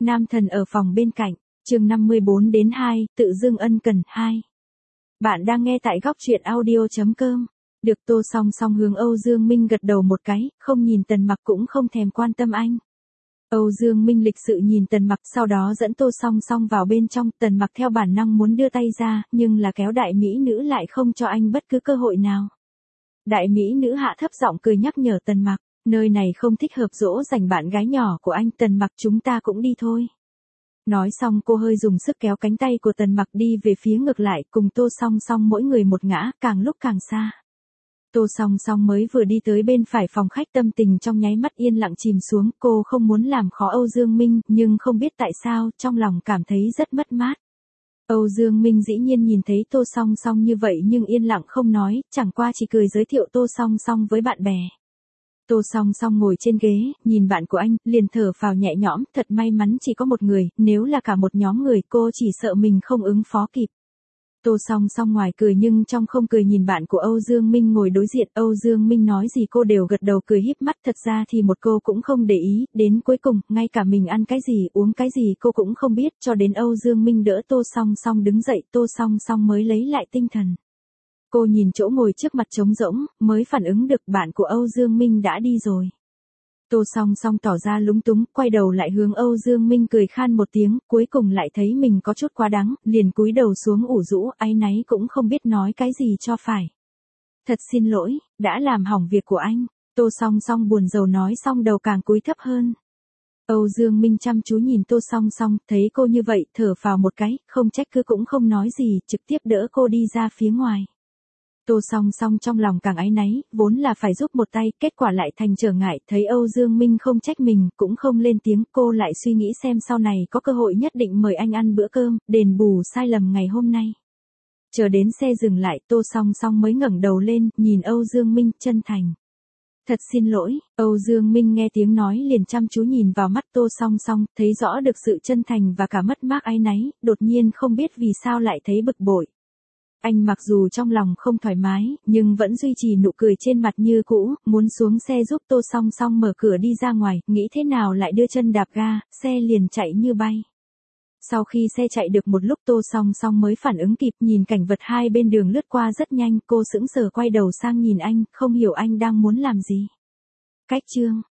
Nam thần ở phòng bên cạnh, chương 54-2, tự dưng ân cần 2. Bạn đang nghe tại góc truyện audio.com. Được Tô Song Song hướng Âu Dương Minh gật đầu một cái, không nhìn Tần Mặc cũng không thèm quan tâm anh. Âu Dương Minh lịch sự nhìn Tần Mặc, sau đó dẫn Tô Song Song vào bên trong. Tần Mặc theo bản năng muốn đưa tay ra, nhưng là kéo đại mỹ nữ lại không cho anh bất cứ cơ hội nào. Đại mỹ nữ hạ thấp giọng cười nhắc nhở Tần Mặc, nơi này không thích hợp dỗ dành bạn gái nhỏ của anh. Tần Mặc, chúng ta cũng đi thôi. Nói xong cô hơi dùng sức kéo cánh tay của Tần Mặc đi về phía ngược lại, cùng Tô Song Song mỗi người một ngã, càng lúc càng xa. Tô Song Song mới vừa đi tới bên phải phòng khách, tâm tình trong nháy mắt yên lặng chìm xuống. Cô không muốn làm khó Âu Dương Minh, nhưng không biết tại sao, trong lòng cảm thấy rất mất mát. Âu Dương Minh dĩ nhiên nhìn thấy Tô Song Song như vậy nhưng yên lặng không nói, chẳng qua chỉ cười giới thiệu Tô Song Song với bạn bè. Tô Song Song ngồi trên ghế, nhìn bạn của anh, liền thở phào nhẹ nhõm, thật may mắn chỉ có một người, nếu là cả một nhóm người cô chỉ sợ mình không ứng phó kịp. Tô Song Song ngoài cười nhưng trong không cười nhìn bạn của Âu Dương Minh ngồi đối diện. Âu Dương Minh nói gì cô đều gật đầu cười híp mắt, thật ra thì một cô cũng không để ý, đến cuối cùng, ngay cả mình ăn cái gì uống cái gì cô cũng không biết, cho đến Âu Dương Minh đỡ Tô Song Song đứng dậy, Tô Song Song mới lấy lại tinh thần. Cô nhìn chỗ ngồi trước mặt trống rỗng, mới phản ứng được bạn của Âu Dương Minh đã đi rồi. Tô Song Song tỏ ra lúng túng, quay đầu lại hướng Âu Dương Minh cười khan một tiếng, cuối cùng lại thấy mình có chút quá đáng, liền cúi đầu xuống ủ rũ, áy náy cũng không biết nói cái gì cho phải. Thật xin lỗi, đã làm hỏng việc của anh. Tô Song Song buồn rầu nói xong đầu càng cúi thấp hơn. Âu Dương Minh chăm chú nhìn Tô Song Song, thấy cô như vậy, thở phào một cái, không trách cứ cũng không nói gì, trực tiếp đỡ cô đi ra phía ngoài. Tô Song Song trong lòng càng áy náy, vốn là phải giúp một tay, kết quả lại thành trở ngại, thấy Âu Dương Minh không trách mình, cũng không lên tiếng, cô lại suy nghĩ xem sau này có cơ hội nhất định mời anh ăn bữa cơm, đền bù sai lầm ngày hôm nay. Chờ đến xe dừng lại, Tô Song Song mới ngẩng đầu lên, nhìn Âu Dương Minh, chân thành. Thật xin lỗi. Âu Dương Minh nghe tiếng nói liền chăm chú nhìn vào mắt Tô Song Song, thấy rõ được sự chân thành và cả mất mát áy náy, đột nhiên không biết vì sao lại thấy bực bội. Anh mặc dù trong lòng không thoải mái, nhưng vẫn duy trì nụ cười trên mặt như cũ, muốn xuống xe giúp Tô Song Song mở cửa đi ra ngoài, nghĩ thế nào lại đưa chân đạp ga, xe liền chạy như bay. Sau khi xe chạy được một lúc Tô Song Song mới phản ứng kịp, nhìn cảnh vật hai bên đường lướt qua rất nhanh, cô sững sờ quay đầu sang nhìn anh, không hiểu anh đang muốn làm gì. Cách chương